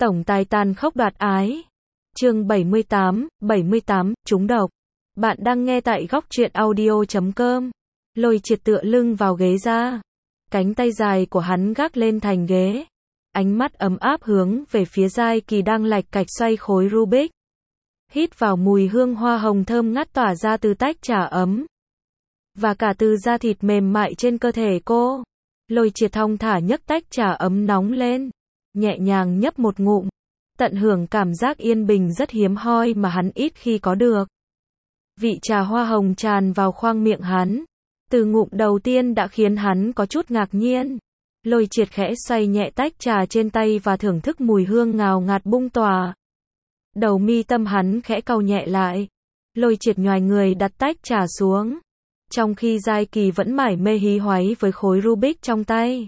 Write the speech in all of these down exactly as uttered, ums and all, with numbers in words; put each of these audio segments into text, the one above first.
Tổng tài tàn khốc đoạt ái. Chương bảy mươi tám, bảy mươi tám, trúng độc. Bạn đang nghe tại góc truyện audio chấm com. Lôi triệt tựa lưng vào ghế ra. Cánh tay dài của hắn gác lên thành ghế. Ánh mắt ấm áp hướng về phía Giai Kỳ đang lạch cạch xoay khối Rubik. Hít vào mùi hương hoa hồng thơm ngát tỏa ra từ tách trà ấm. Và cả từ da thịt mềm mại trên cơ thể cô. Lôi triệt thong thả nhấc tách trà ấm nóng lên. Nhẹ nhàng nhấp một ngụm. Tận hưởng cảm giác yên bình rất hiếm hoi mà hắn ít khi có được. Vị trà hoa hồng tràn vào khoang miệng hắn. Từ ngụm đầu tiên đã khiến hắn có chút ngạc nhiên. Lôi triệt khẽ xoay nhẹ tách trà trên tay và thưởng thức mùi hương ngào ngạt bung tỏa. Đầu mi tâm hắn khẽ cau nhẹ lại. Lôi triệt nhoài người đặt tách trà xuống. Trong khi Giai Kỳ vẫn mải mê hí hoáy với khối Rubik trong tay.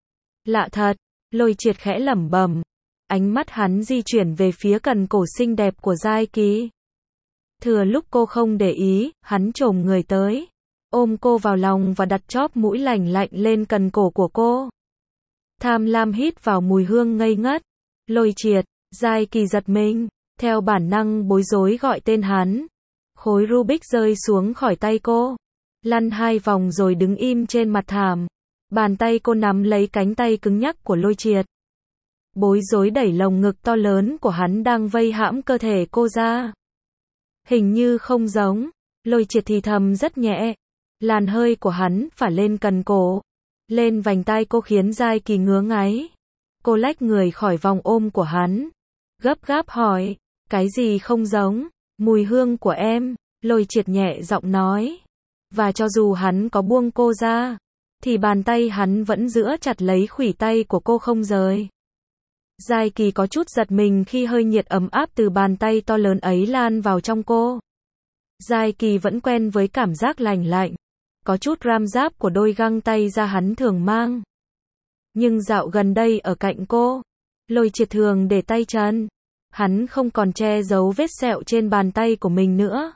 Lạ thật, Lôi triệt khẽ lẩm bẩm. Ánh mắt hắn di chuyển về phía cần cổ xinh đẹp của Giai Kỳ. Thừa lúc cô không để ý, hắn chồm người tới. Ôm cô vào lòng và đặt chóp mũi lành lạnh lên cần cổ của cô. Tham lam hít vào mùi hương ngây ngất. Lôi triệt, Giai Kỳ giật mình. Theo bản năng bối rối gọi tên hắn. Khối Rubik rơi xuống khỏi tay cô. Lăn hai vòng rồi đứng im trên mặt thảm. Bàn tay cô nắm lấy cánh tay cứng nhắc của Lôi triệt. Bối rối đẩy lồng ngực to lớn của hắn đang vây hãm cơ thể cô ra. Hình như không giống. Lôi triệt thì thầm rất nhẹ. Làn hơi của hắn phả lên cần cổ. Lên vành tai cô khiến Giai Kỳ ngứa ngáy. Cô lách người khỏi vòng ôm của hắn. Gấp gáp hỏi. Cái gì không giống? Mùi hương của em. Lôi triệt nhẹ giọng nói. Và cho dù hắn có buông cô ra. Thì bàn tay hắn vẫn giữ chặt lấy khuỷu tay của cô không rời. Giai Kỳ có chút giật mình khi hơi nhiệt ấm áp từ bàn tay to lớn ấy lan vào trong cô. Giai Kỳ vẫn quen với cảm giác lành lạnh. Có chút ram giáp của đôi găng tay da hắn thường mang. Nhưng dạo gần đây ở cạnh cô. Lôi triệt thường để tay chân. Hắn không còn che giấu vết sẹo trên bàn tay của mình nữa.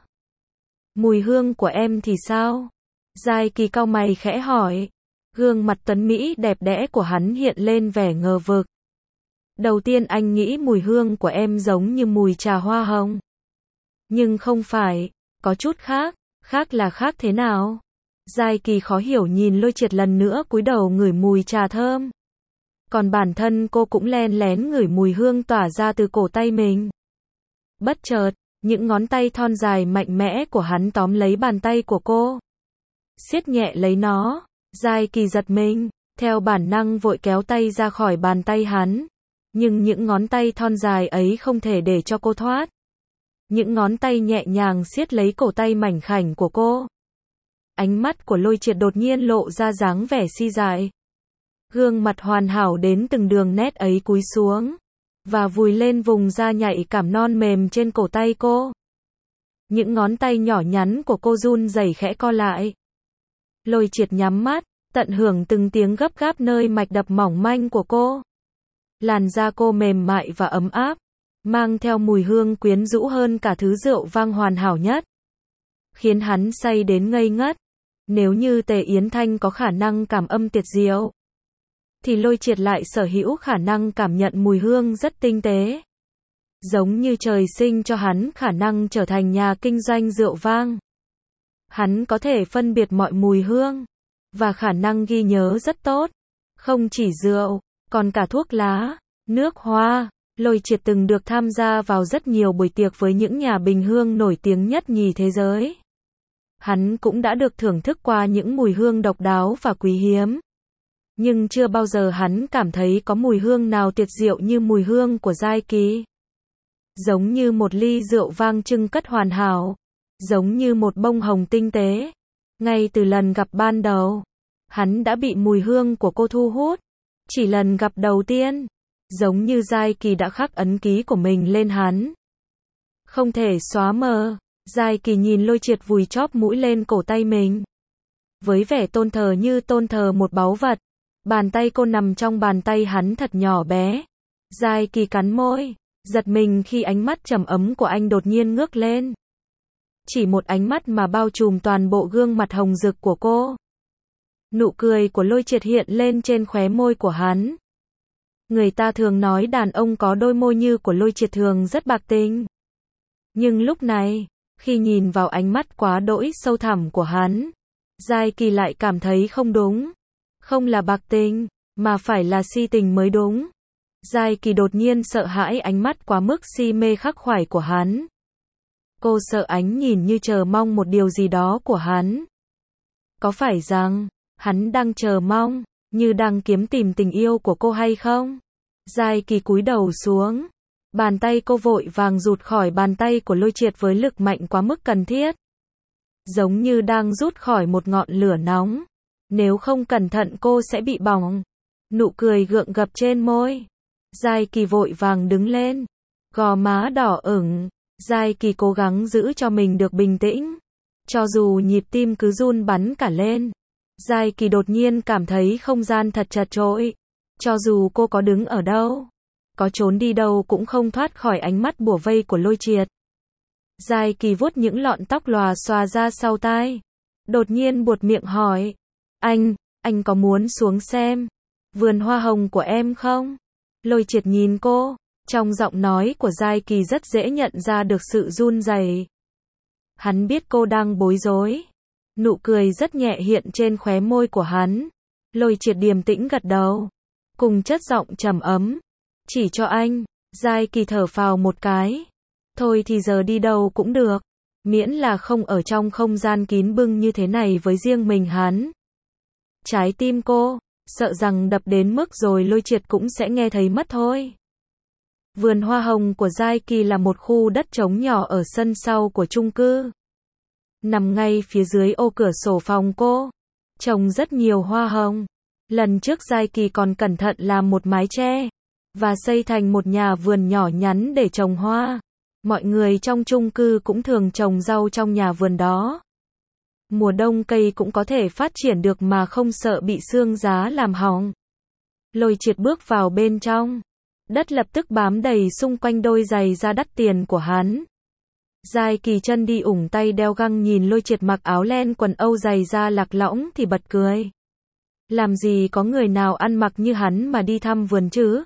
Mùi hương của em thì sao? Giai Kỳ cau mày khẽ hỏi. Gương mặt tuấn mỹ đẹp đẽ của hắn hiện lên vẻ ngờ vực. Đầu tiên anh nghĩ mùi hương của em giống như mùi trà hoa hồng. Nhưng không phải, có chút khác, khác là khác thế nào? Giai Kỳ khó hiểu nhìn Lôi triệt lần nữa cúi đầu ngửi mùi trà thơm. Còn bản thân cô cũng len lén ngửi mùi hương tỏa ra từ cổ tay mình. Bất chợt, những ngón tay thon dài mạnh mẽ của hắn tóm lấy bàn tay của cô. Siết nhẹ lấy nó. Giai Kỳ giật mình, theo bản năng vội kéo tay ra khỏi bàn tay hắn. Nhưng những ngón tay thon dài ấy không thể để cho cô thoát. Những ngón tay nhẹ nhàng siết lấy cổ tay mảnh khảnh của cô. Ánh mắt của Lôi triệt đột nhiên lộ ra dáng vẻ si dại. Gương mặt hoàn hảo đến từng đường nét ấy cúi xuống. Và vùi lên vùng da nhạy cảm non mềm trên cổ tay cô. Những ngón tay nhỏ nhắn của cô run rẩy khẽ co lại. Lôi triệt nhắm mắt, tận hưởng từng tiếng gấp gáp nơi mạch đập mỏng manh của cô. Làn da cô mềm mại và ấm áp, mang theo mùi hương quyến rũ hơn cả thứ rượu vang hoàn hảo nhất. Khiến hắn say đến ngây ngất. Nếu như Tề Yến Thanh có khả năng cảm âm tuyệt diệu, thì Lôi triệt lại sở hữu khả năng cảm nhận mùi hương rất tinh tế. Giống như trời sinh cho hắn khả năng trở thành nhà kinh doanh rượu vang. Hắn có thể phân biệt mọi mùi hương, và khả năng ghi nhớ rất tốt. Không chỉ rượu, còn cả thuốc lá, nước hoa. Lôi triệt từng được tham gia vào rất nhiều buổi tiệc với những nhà bình hương nổi tiếng nhất nhì thế giới. Hắn cũng đã được thưởng thức qua những mùi hương độc đáo và quý hiếm. Nhưng chưa bao giờ hắn cảm thấy có mùi hương nào tuyệt diệu như mùi hương của Giai Kỳ. Giống như một ly rượu vang trưng cất hoàn hảo. Giống như một bông hồng tinh tế. Ngay từ lần gặp ban đầu, hắn đã bị mùi hương của cô thu hút. Chỉ lần gặp đầu tiên, giống như Giai Kỳ đã khắc ấn ký của mình lên hắn. Không thể xóa mờ. Giai Kỳ nhìn Lôi triệt vùi chóp mũi lên cổ tay mình. Với vẻ tôn thờ như tôn thờ một báu vật. Bàn tay cô nằm trong bàn tay hắn thật nhỏ bé. Giai Kỳ cắn môi, giật mình khi ánh mắt trầm ấm của anh đột nhiên ngước lên. Chỉ một ánh mắt mà bao trùm toàn bộ gương mặt hồng rực của cô. Nụ cười của Lôi triệt hiện lên trên khóe môi của hắn. Người ta thường nói đàn ông có đôi môi như của Lôi Triệt thường rất bạc tình. Nhưng lúc này, khi nhìn vào ánh mắt quá đỗi sâu thẳm của hắn, Giai Kỳ lại cảm thấy không đúng. Không là bạc tình, mà phải là si tình mới đúng. Giai Kỳ đột nhiên sợ hãi ánh mắt quá mức si mê khắc khoải của hắn. Cô sợ ánh nhìn như chờ mong một điều gì đó của hắn. Có phải rằng, hắn đang chờ mong, như đang kiếm tìm tình yêu của cô hay không? Giai Kỳ cúi đầu xuống. Bàn tay cô vội vàng rụt khỏi bàn tay của Lôi Triệt với lực mạnh quá mức cần thiết. Giống như đang rút khỏi một ngọn lửa nóng. Nếu không cẩn thận cô sẽ bị bỏng. Nụ cười gượng gập trên môi. Giai Kỳ vội vàng đứng lên. Gò má đỏ ửng. Giai Kỳ cố gắng giữ cho mình được bình tĩnh. Cho dù nhịp tim cứ run bắn cả lên. Giai Kỳ đột nhiên cảm thấy không gian thật chật chội. Cho dù cô có đứng ở đâu, có trốn đi đâu cũng không thoát khỏi ánh mắt bủa vây của Lôi Triệt. Giai Kỳ vuốt những lọn tóc lòa xòa ra sau tai. Đột nhiên buột miệng hỏi. Anh, anh có muốn xuống xem vườn hoa hồng của em không? Lôi Triệt nhìn cô. Trong giọng nói của Giai Kỳ rất dễ nhận ra được sự run rẩy. Hắn biết cô đang bối rối. Nụ cười rất nhẹ hiện trên khóe môi của hắn. Lôi Triệt điềm tĩnh gật đầu. Cùng chất giọng trầm ấm. Chỉ cho anh. Giai Kỳ thở phào một cái. Thôi thì giờ đi đâu cũng được. Miễn là không ở trong không gian kín bưng như thế này với riêng mình hắn. Trái tim cô, sợ rằng đập đến mức rồi Lôi Triệt cũng sẽ nghe thấy mất thôi. Vườn hoa hồng của Giai Kỳ là một khu đất trống nhỏ ở sân sau của chung cư. Nằm ngay phía dưới ô cửa sổ phòng cô. Trồng rất nhiều hoa hồng. Lần trước Giai Kỳ còn cẩn thận làm một mái che. Và xây thành một nhà vườn nhỏ nhắn để trồng hoa. Mọi người trong chung cư cũng thường trồng rau trong nhà vườn đó. Mùa đông cây cũng có thể phát triển được mà không sợ bị sương giá làm hỏng. Lôi Triệt bước vào bên trong. Đất lập tức bám đầy xung quanh đôi giày da đắt tiền của hắn. Giai Kỳ chân đi ủng tay đeo găng nhìn Lôi Triệt mặc áo len quần âu giày da lạc lõng thì bật cười. Làm gì có người nào ăn mặc như hắn mà đi thăm vườn chứ?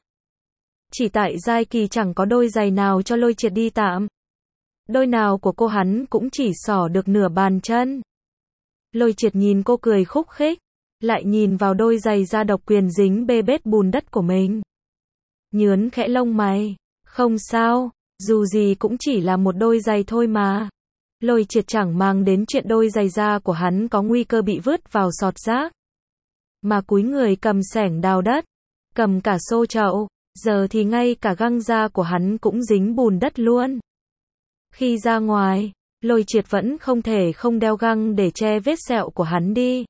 Chỉ tại Giai Kỳ chẳng có đôi giày nào cho Lôi Triệt đi tạm. Đôi nào của cô hắn cũng chỉ xỏ được nửa bàn chân. Lôi Triệt nhìn cô cười khúc khích. Lại nhìn vào đôi giày da độc quyền dính bê bết bùn đất của mình. Nhướn khẽ lông mày. Không sao, dù gì cũng chỉ là một đôi giày thôi mà. Lôi Triệt chẳng mang đến chuyện đôi giày da của hắn có nguy cơ bị vứt vào sọt rác. Mà cúi người cầm xẻng đào đất. Cầm cả xô chậu. Giờ thì ngay cả găng da của hắn cũng dính bùn đất luôn. Khi ra ngoài, Lôi Triệt vẫn không thể không đeo găng để che vết sẹo của hắn đi.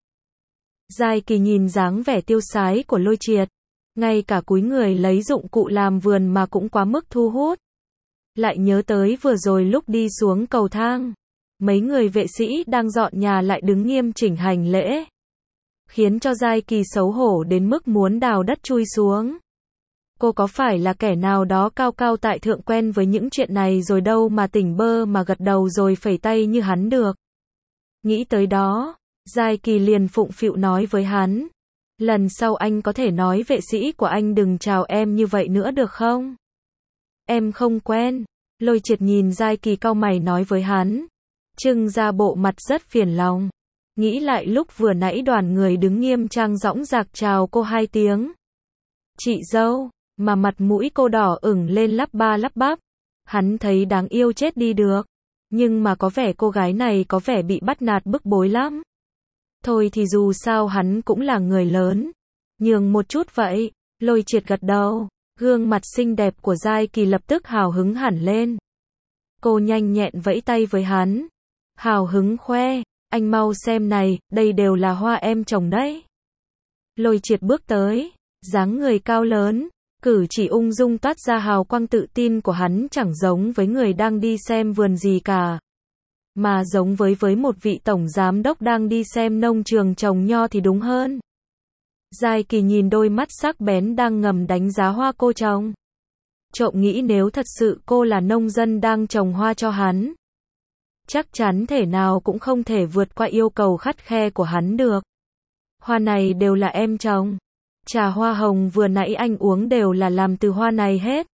Giai Kỳ nhìn dáng vẻ tiêu sái của Lôi Triệt. Ngay cả cúi người lấy dụng cụ làm vườn mà cũng quá mức thu hút. Lại nhớ tới vừa rồi lúc đi xuống cầu thang. Mấy người vệ sĩ đang dọn nhà lại đứng nghiêm chỉnh hành lễ. Khiến cho Giai Kỳ xấu hổ đến mức muốn đào đất chui xuống. Cô có phải là kẻ nào đó cao cao tại thượng quen với những chuyện này rồi đâu mà tỉnh bơ mà gật đầu rồi phẩy tay như hắn được. Nghĩ tới đó, Giai Kỳ liền phụng phịu nói với hắn. Lần sau anh có thể nói vệ sĩ của anh đừng chào em như vậy nữa được không? Em không quen. Lôi Triệt nhìn Giai Kỳ cau mày nói với hắn. Trưng ra bộ mặt rất phiền lòng. Nghĩ lại lúc vừa nãy đoàn người đứng nghiêm trang dõng dạc chào cô hai tiếng. Chị dâu, mà mặt mũi cô đỏ ửng lên lắp ba lắp bắp. Hắn thấy đáng yêu chết đi được. Nhưng mà có vẻ cô gái này có vẻ bị bắt nạt bức bối lắm. Thôi thì dù sao hắn cũng là người lớn. Nhường một chút vậy. Lôi Triệt gật đầu. Gương mặt xinh đẹp của Giai Kỳ lập tức hào hứng hẳn lên. Cô nhanh nhẹn vẫy tay với hắn. Hào hứng khoe. Anh mau xem này, đây đều là hoa em trồng đấy. Lôi Triệt bước tới. Dáng người cao lớn. Cử chỉ ung dung toát ra hào quang tự tin của hắn chẳng giống với người đang đi xem vườn gì cả. Mà giống với với một vị tổng giám đốc đang đi xem nông trường trồng nho thì đúng hơn. Giai Kỳ nhìn đôi mắt sắc bén đang ngầm đánh giá hoa cô trồng. Trộm nghĩ nếu thật sự cô là nông dân đang trồng hoa cho hắn. Chắc chắn thể nào cũng không thể vượt qua yêu cầu khắt khe của hắn được. Hoa này đều là em trồng. Trà hoa hồng vừa nãy anh uống đều là làm từ hoa này hết.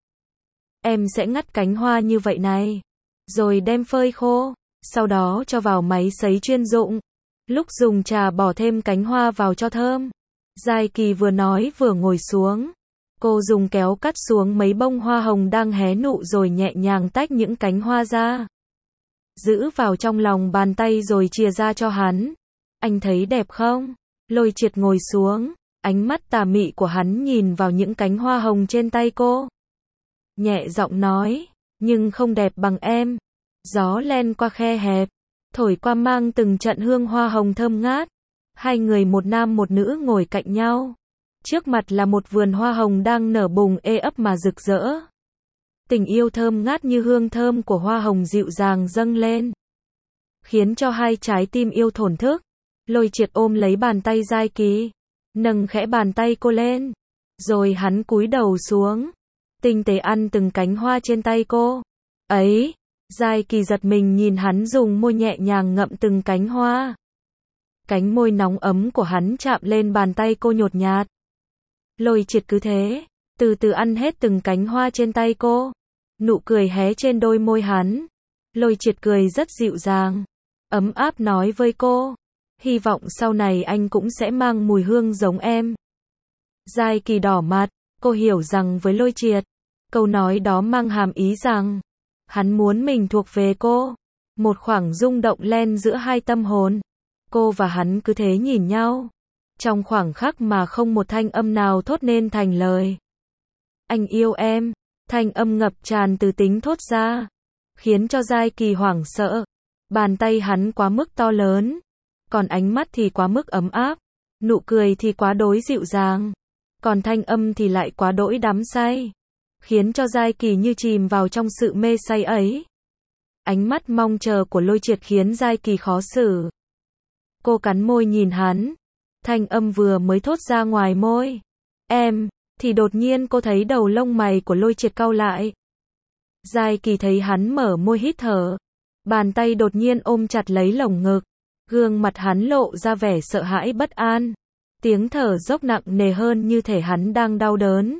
Em sẽ ngắt cánh hoa như vậy này, rồi đem phơi khô, sau đó cho vào máy sấy chuyên dụng. Lúc dùng trà bỏ thêm cánh hoa vào cho thơm. Giai Kỳ vừa nói vừa ngồi xuống. Cô dùng kéo cắt xuống mấy bông hoa hồng đang hé nụ rồi nhẹ nhàng tách những cánh hoa ra. Giữ vào trong lòng bàn tay rồi chìa ra cho hắn. Anh thấy đẹp không? Lôi Triệt ngồi xuống, ánh mắt tà mị của hắn nhìn vào những cánh hoa hồng trên tay cô. Nhẹ giọng nói, nhưng không đẹp bằng em. Gió len qua khe hẹp, thổi qua mang từng trận hương hoa hồng thơm ngát. Hai người một nam một nữ ngồi cạnh nhau. Trước mặt là một vườn hoa hồng đang nở bùng ê ấp mà rực rỡ. Tình yêu thơm ngát như hương thơm của hoa hồng dịu dàng dâng lên, khiến cho hai trái tim yêu thổn thức. Lôi Triệt ôm lấy bàn tay Giai Kỳ, nâng khẽ bàn tay cô lên, rồi hắn cúi đầu xuống, tinh tế ăn từng cánh hoa trên tay cô. Ấy, Giai Kỳ giật mình nhìn hắn dùng môi nhẹ nhàng ngậm từng cánh hoa. Cánh môi nóng ấm của hắn chạm lên bàn tay cô nhột nhạt. Lôi Triệt cứ thế, từ từ ăn hết từng cánh hoa trên tay cô. Nụ cười hé trên đôi môi hắn. Lôi Triệt cười rất dịu dàng, ấm áp nói với cô, hy vọng sau này anh cũng sẽ mang mùi hương giống em. Giai Kỳ đỏ mặt, cô hiểu rằng với Lôi Triệt, câu nói đó mang hàm ý rằng hắn muốn mình thuộc về cô. Một khoảng rung động len giữa hai tâm hồn. Cô và hắn cứ thế nhìn nhau, trong khoảng khắc mà không một thanh âm nào thốt nên thành lời. Anh yêu em, thanh âm ngập tràn từ tính thốt ra, khiến cho Giai Kỳ hoảng sợ. Bàn tay hắn quá mức to lớn, còn ánh mắt thì quá mức ấm áp, nụ cười thì quá đối dịu dàng, còn thanh âm thì lại quá đỗi đắm say, khiến cho Giai Kỳ như chìm vào trong sự mê say ấy. Ánh mắt mong chờ của Lôi Triệt khiến Giai Kỳ khó xử. Cô cắn môi nhìn hắn, thanh âm vừa mới thốt ra ngoài môi, em, thì đột nhiên cô thấy đầu lông mày của Lôi Triệt cau lại. Giai Kỳ thấy hắn mở môi hít thở, bàn tay đột nhiên ôm chặt lấy lồng ngực, gương mặt hắn lộ ra vẻ sợ hãi bất an, tiếng thở dốc nặng nề hơn như thể hắn đang đau đớn.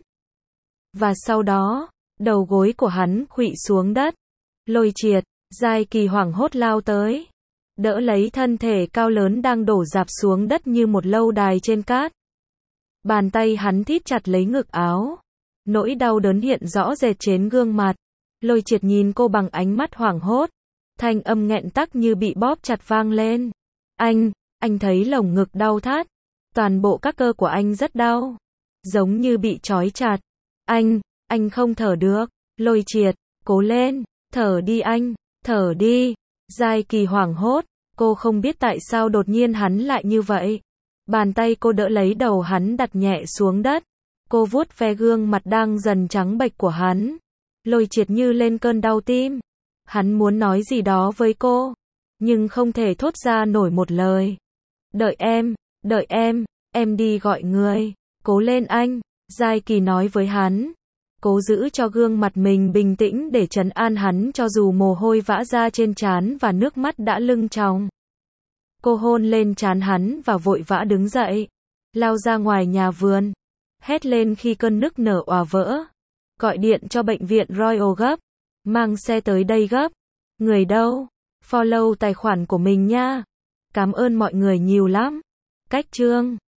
Và sau đó, đầu gối của hắn khuỵu xuống đất. Lôi Triệt, Giai Kỳ hoảng hốt lao tới, đỡ lấy thân thể cao lớn đang đổ rạp xuống đất như một lâu đài trên cát. Bàn tay hắn thít chặt lấy ngực áo, nỗi đau đớn hiện rõ rệt trên gương mặt. Lôi Triệt nhìn cô bằng ánh mắt hoảng hốt, thanh âm nghẹn tắc như bị bóp chặt vang lên. Anh, anh thấy lồng ngực đau thắt, toàn bộ các cơ của anh rất đau, giống như bị trói chặt. Anh, anh không thở được. Lôi Triệt, cố lên, thở đi anh, thở đi. Giai Kỳ hoảng hốt, cô không biết tại sao đột nhiên hắn lại như vậy. Bàn tay cô đỡ lấy đầu hắn đặt nhẹ xuống đất. Cô vuốt ve gương mặt đang dần trắng bệch của hắn. Lôi Triệt như lên cơn đau tim. Hắn muốn nói gì đó với cô, nhưng không thể thốt ra nổi một lời. Đợi em, đợi em, em đi gọi người. Cố lên anh, Giai Kỳ nói với hắn. Cố giữ cho gương mặt mình bình tĩnh để trấn an hắn cho dù mồ hôi vã ra trên trán và nước mắt đã lưng tròng. Cô hôn lên trán hắn và vội vã đứng dậy, lao ra ngoài nhà vườn, hét lên khi cơn nức nở òa vỡ. Gọi điện cho bệnh viện Royal gấp, mang xe tới đây gấp. Người đâu? Follow tài khoản của mình nha. Cảm ơn mọi người nhiều lắm. Cách chương